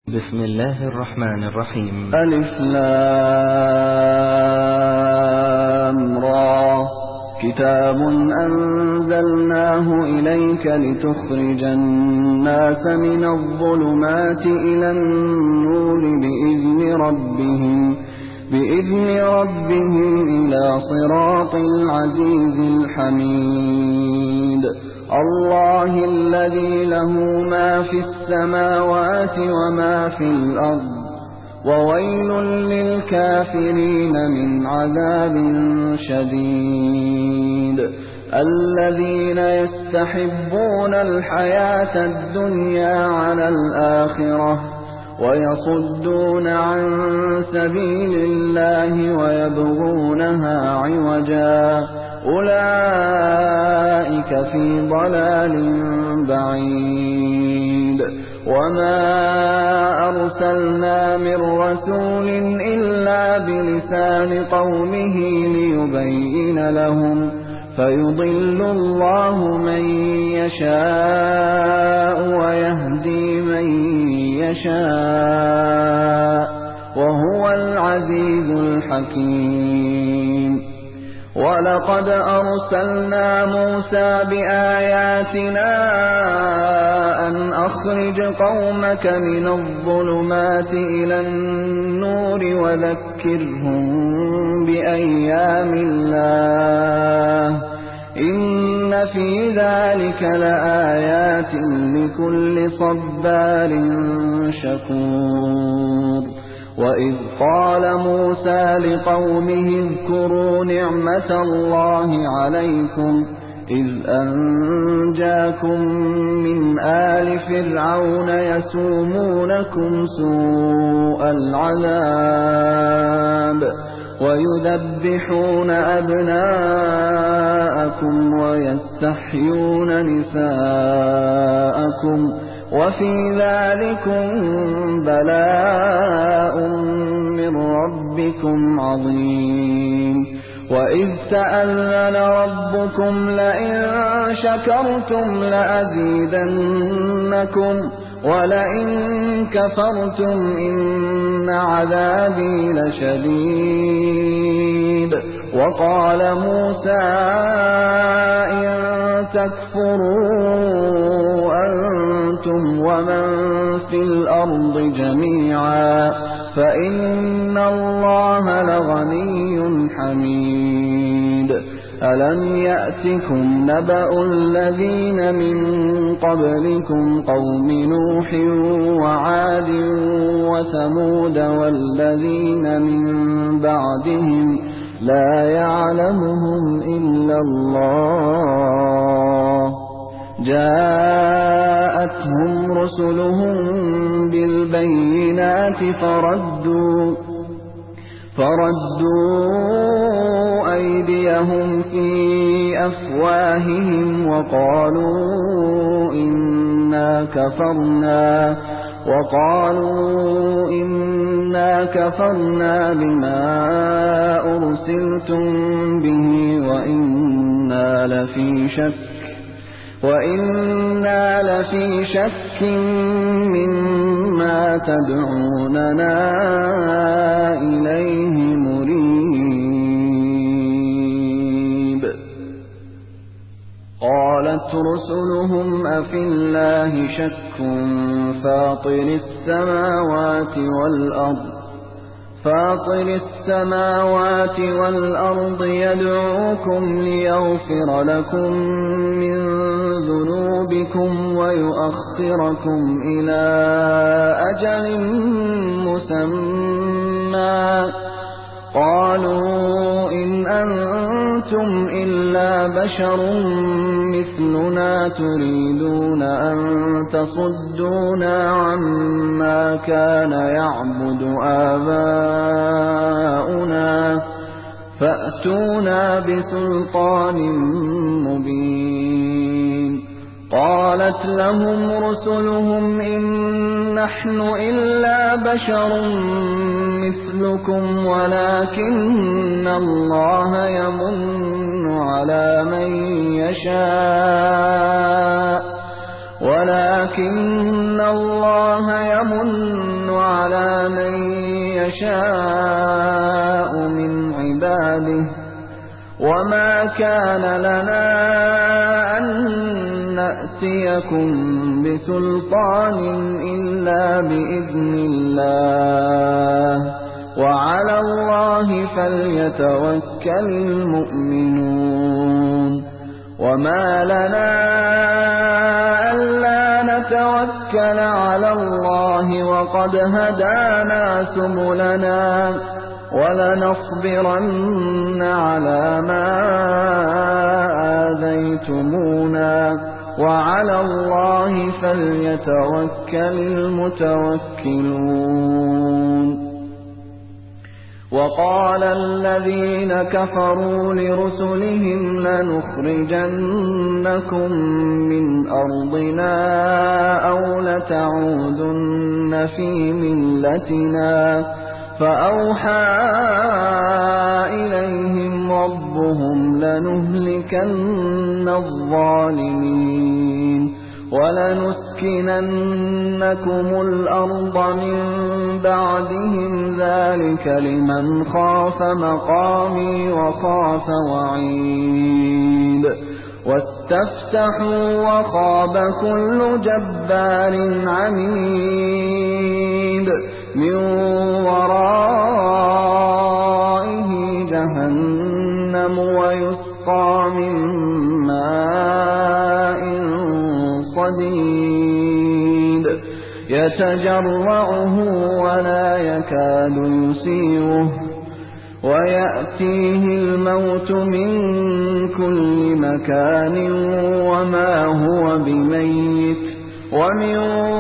بسم الله الرحمن الرحيم. ألف لام را كتاب أنزلناه إليك لتخرج الناس من الظلمات إلى النور بإذن ربهم إلى صراط العزيز الحميد. الله الذي له ما في السماوات وما في الأرض وويل للكافرين من عذاب شديد. الذين يستحبون الحياة الدنيا على الآخرة ويصدون عن سبيل الله ويبغونها عوجا أولئك في ضلال بعيد. وما أرسلنا من رسول إلا بلسان قومه ليبين لهم فيضل الله من يشاء ويهدي من يشاء وهو العزيز الحكيم. ولقد أرسلنا موسى بآياتنا أن أخرج قومك من الظلمات إلى النور وذكرهم بأيام الله إن في ذلك لآيات لكل صبار شكور. وإذ قال موسى لقومه اذكروا نعمة الله عليكم إذ أنجاكم من آل فرعون يسومونكم سوء العذاب ويذبحون أبناءكم ويستحيون نساءكم وفي ذلكم بلاء من ربكم عظيم. وإذ تأذن ربكم لئن شكرتم لأزيدنكم ولئن كفرتم إن عذابي لشديد. وقال موسى إن تكفروا أنتم ومن في الأرض جميعا فإن الله لغني حميد. ألم يأتكم نبأ الذين من قبلكم قوم نوح وعاد وثمود والذين من بعدهم لا يعلمهم إلا الله جاءتهم رسلهم بالبينات فردوا أيديهم في أفواههم وقالوا إنا كفرنا بما أرسلتم به وإنا لفي شك مما تدعوننا إليه مريب. قالت رسلهم أفي الله شك فاطر السماوات والأرض يدعوكم ليغفر لكم من ذنوبكم ويؤخركم إلى أجل مسمى قالوا إن أنتم إلا بشر مثلنا تريدون أن تصدونا عما كان يعبد آباؤنا فأتونا بسلطان مبين. قالت لهم رسلهم إن نحن إلا بشر مثلكم ولكن الله يمن على من يشاء ولكن الله يمن على من يشاء من عباده وما كان لنا أن نأتيكم بسلطان إلا بإذن الله وعلى الله فليتوكل المؤمنون وما لنا ألا نتوكل على الله وقد هدانا سبلنا ولنصبرن على ما آذيتمونا وعلى الله فليتوكل المتوكلون وقال الذين كفروا لرسلهم لنخرجنكم من أرضنا أو لتعودن في ملتنا فأوحى إليهم ربهم لنهلكن الظالمين ولنسكننكم الأرض من بعدهم ذلك لمن خاف مقامي وخاف وعيد واستفتحوا وخاب كل جبار عنيد من ورائه جهنم ويسقى من ماء صديد يتجرعه ولا يكاد يسيغه ويأتيه الموت من كل مكان وما هو بميت ومن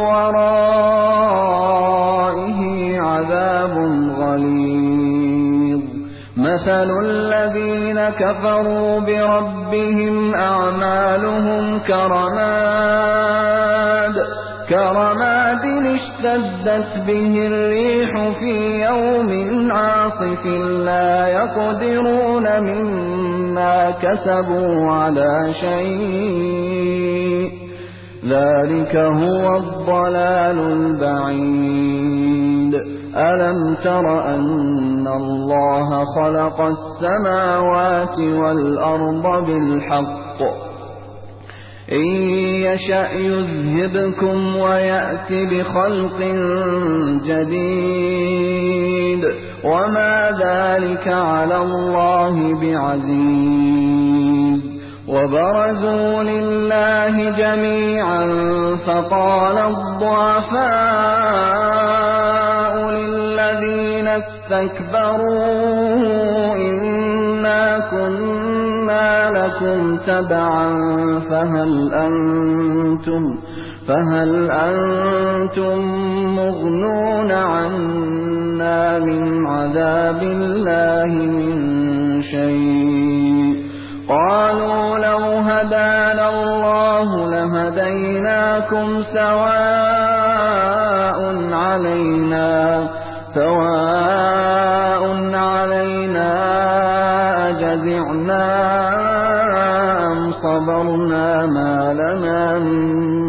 ورائه عذاب غليظ مثل الذين كفروا بربهم أعمالهم كرماد اشتدت به الريح في يوم عاصف لا يقدرون مما كسبوا على شيء ذلك هو الضلال البعيد ألم تر أن الله خلق السماوات والأرض بالحق إن يشأ يذهبكم ويأت بخلق جديد وما ذلك على الله بعزيز وبرزوا لله جميعا فقال الضعفاء للذين استكبروا إنا كنا لكم تبعا فهل أنتم مغنون عنا من عذاب الله من شيء قالوا لو هدانا الله لهديناكم سواء علينا أجزعنا أم صبرنا ما لنا من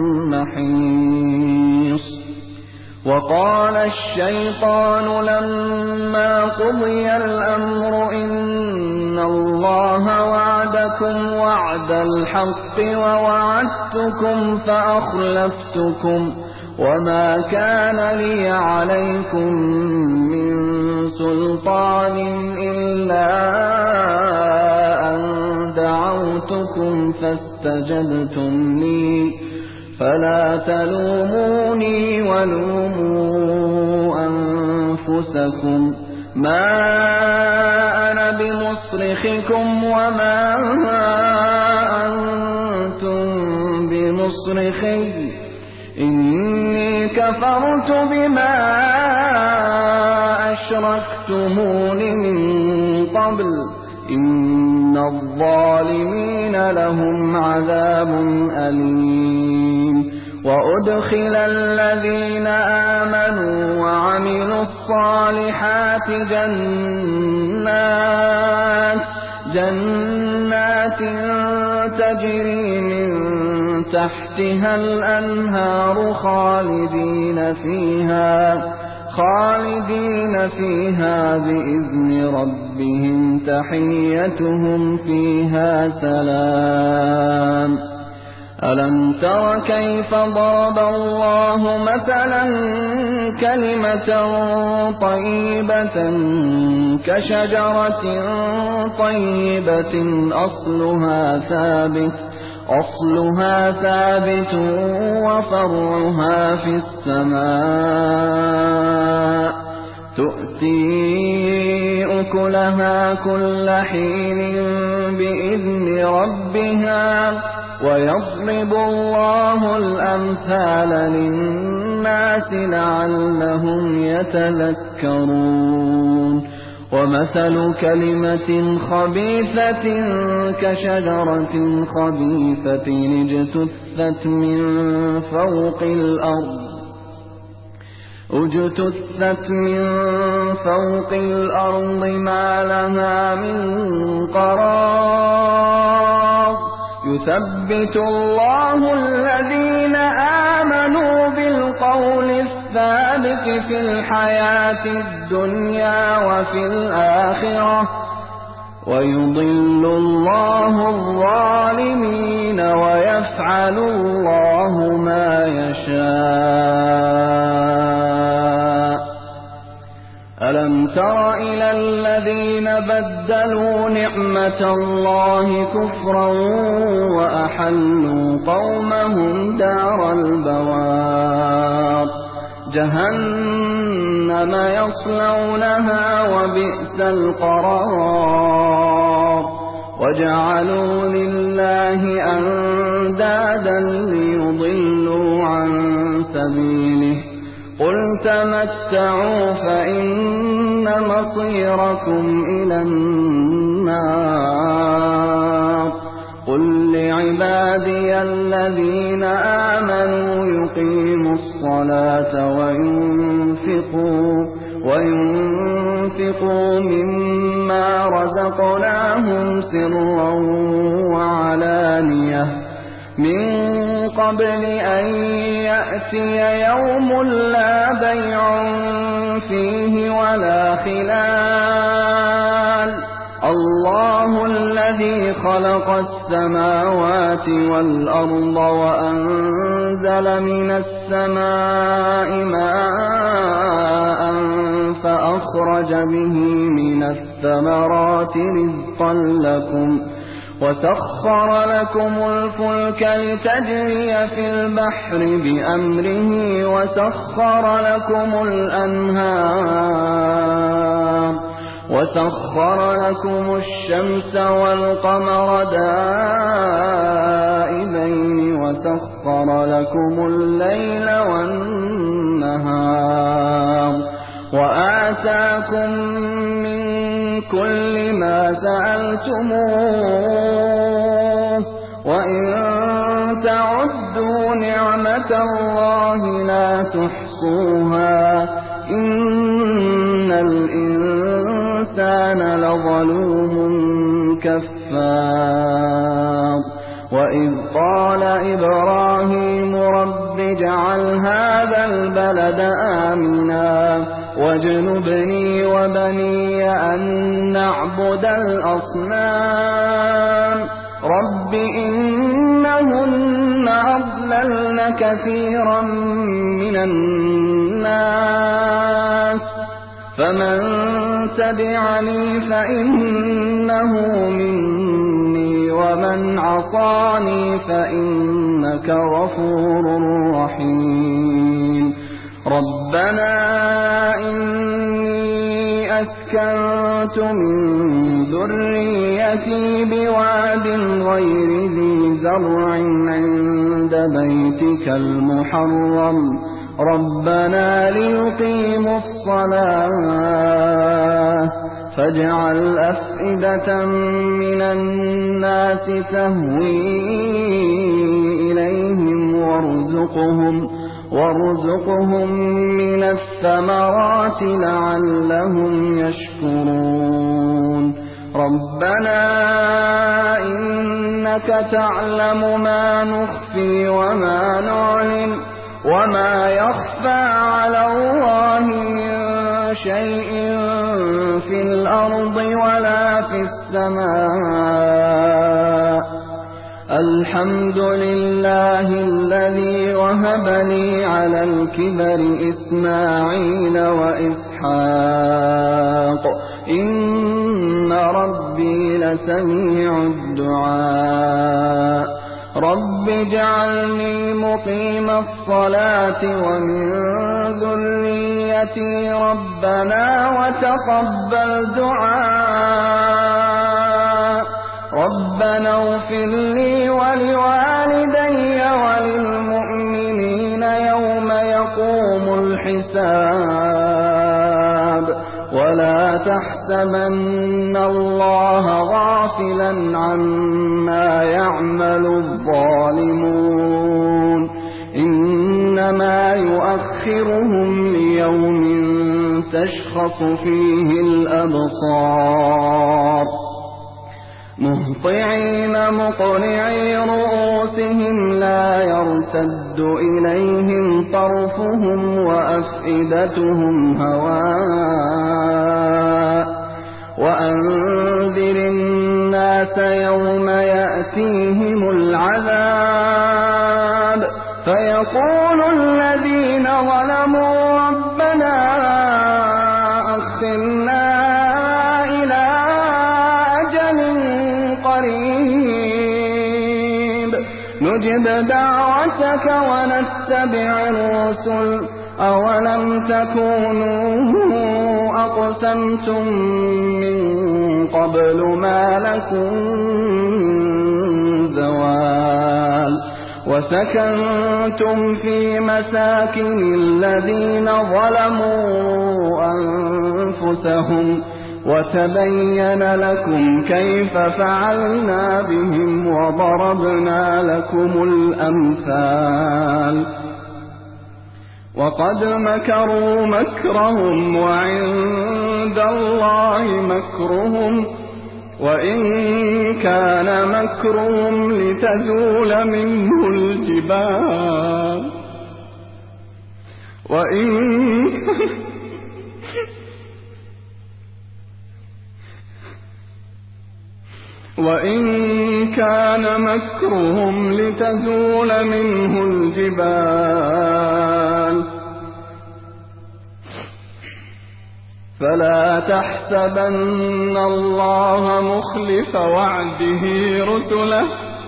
محيص وقال الشيطان لما قضي الأمر إن الله وعدكم وعد الحق ووعدتكم فأخلفتكم وما كان لي عليكم من سلطان إلا أن دعوتكم فاستجبتم لي فلا تلوموني ولوموا أنفسكم ما أنا بمصرخكم وما أنتم بمصرخي إني كفرت بما أشركتمون من قبل إن الظالمين لهم عذاب أليم وأدخل الذين آمنوا وعملوا الصالحات جنات تجري من تحتها الأنهار خالدين فيها خالدين فيها بإذن ربهم تحيتهم فيها سلام ألم تر كيف ضرب الله مثلا كلمة طيبة كشجرة طيبة أصلها ثابت وفرعها في السماء تؤتي أكلها كل حين بإذن ربها ويضرب الله الأمثال للناس لعلهم يتذكرون ومثل كلمة خبيثة كشجرة خبيثة اجتثت من فوق الأرض ما لها من قرار يثبت الله الذين آمنوا بالقول الثابت في الحياة الدنيا وفي الآخرة ويضل الله الظالمين ويفعل الله ما يشاء ألم تر إلى الذين بدلوا نعمة الله كفرا وأحلوا قومهم دار البوار جهنم يصلونها وبئس القرار وجعلوا لله أندادا ليضلوا عن سبيله قل تمتعوا فإن مصيركم إلى النار قل لعبادي الذين آمنوا يقيموا الصلاة وينفقوا مما رزقناهم سرا وعلانية من قبل أن يأتي يوم لا بيع فيه ولا خلال الله الذي خلق السماوات والأرض وأنزل من السماء ماء فأخرج به من الثمرات رزقا لكم وسخر لكم الفلك لتجري في البحر بأمره وسخر لكم الشمس والقمر دائبين وسخر لكم الليل والنهار وآتاكم من كل ما سألتموه وإن تعدوا نعمة الله لا تحصوها إن الإنسان لظلوم كفار وإذ قال إبراهيم رب اجعل هذا البلد آمنا واجنبني وبني أن نعبد الأصنام رب إنهن أضللن كثيرا من الناس فمن تبعني فإنه مني ومن عصاني فإنك غفور رحيم ربنا إني أسكنت من ذريتي بواد غير ذي زرع عند بيتك المحرم ربنا ليقيموا الصلاة فاجعل أفئدة من الناس تهوي إليهم وارزقهم من الثمرات لعلهم يشكرون ربنا إنك تعلم ما نخفي وما نعلن وما يخفى على الله من شيء في الأرض ولا في السماء. الحمد لله الذي وهب لي على الكبر إسماعيل وإسحاق إن ربي لسميع الدعاء. رب اجعلني مقيم الصلاة ومن ذريتي ربنا وتقبل دعاء. ربنا اغفر لي ولوالدي وللمؤمنين يوم يقوم الحساب. ولا تحسبن الله غافلا عما يعمل الظالمون إنما يؤخرهم ليوم تشخص فيه الأبصار مهطعين مقنعي رؤوسهم لا يرتد إليهم طرفهم وأفئدتهم هواء. وأنذر الناس يوم يأتيهم العذاب فيقول الذين ظلموا ربنا أخرنا إلى أجل قريب نجب دعوتك ونتبع الرسل أولم تكونوا أقسمتم من قبل ما لكم من زوال. وسكنتم في مساكن الذين ظلموا أنفسهم وتبين لكم كيف فعلنا بهم وضربنا لكم الأمثال. وقد مكروا مكرهم وعند الله مكرهم وإن كان مكرهم لتزول منه الجبال وإن كان مكرهم لتزول منه الجبال فلا تحسبن الله مخلف وعده رسله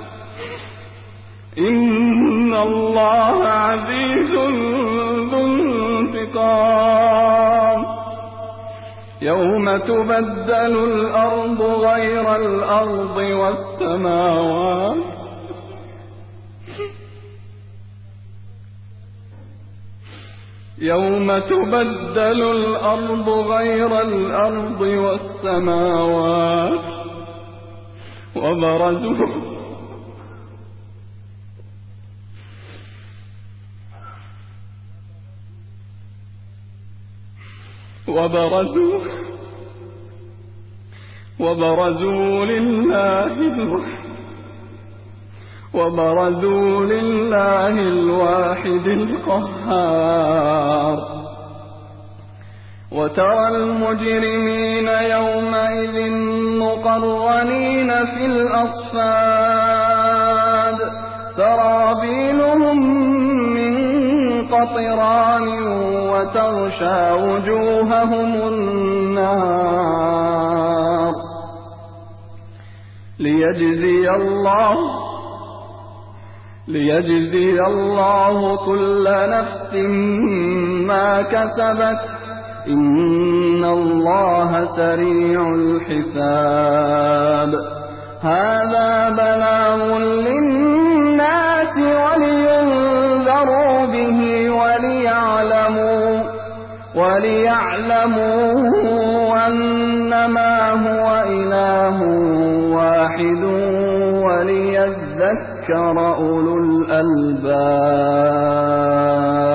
إن الله عزيز ذو انتقام. يوم تبدل الأرض غير الأرض والسماوات يوم تبدل الأرض غير الأرض والسماوات وبرزوا لله الواحد القهار. وترى المجرمين يومئذ مقرنين في الأصفاد سرابيلهم من قطران وتغشى وجوههم النار. ليجزي الله كل نفس ما كسبت إن الله سريع الحساب. هذا بلاغ للناس ولينذروا به وليعلموا أنما هو إله واحد وليذكر أولو الألباب.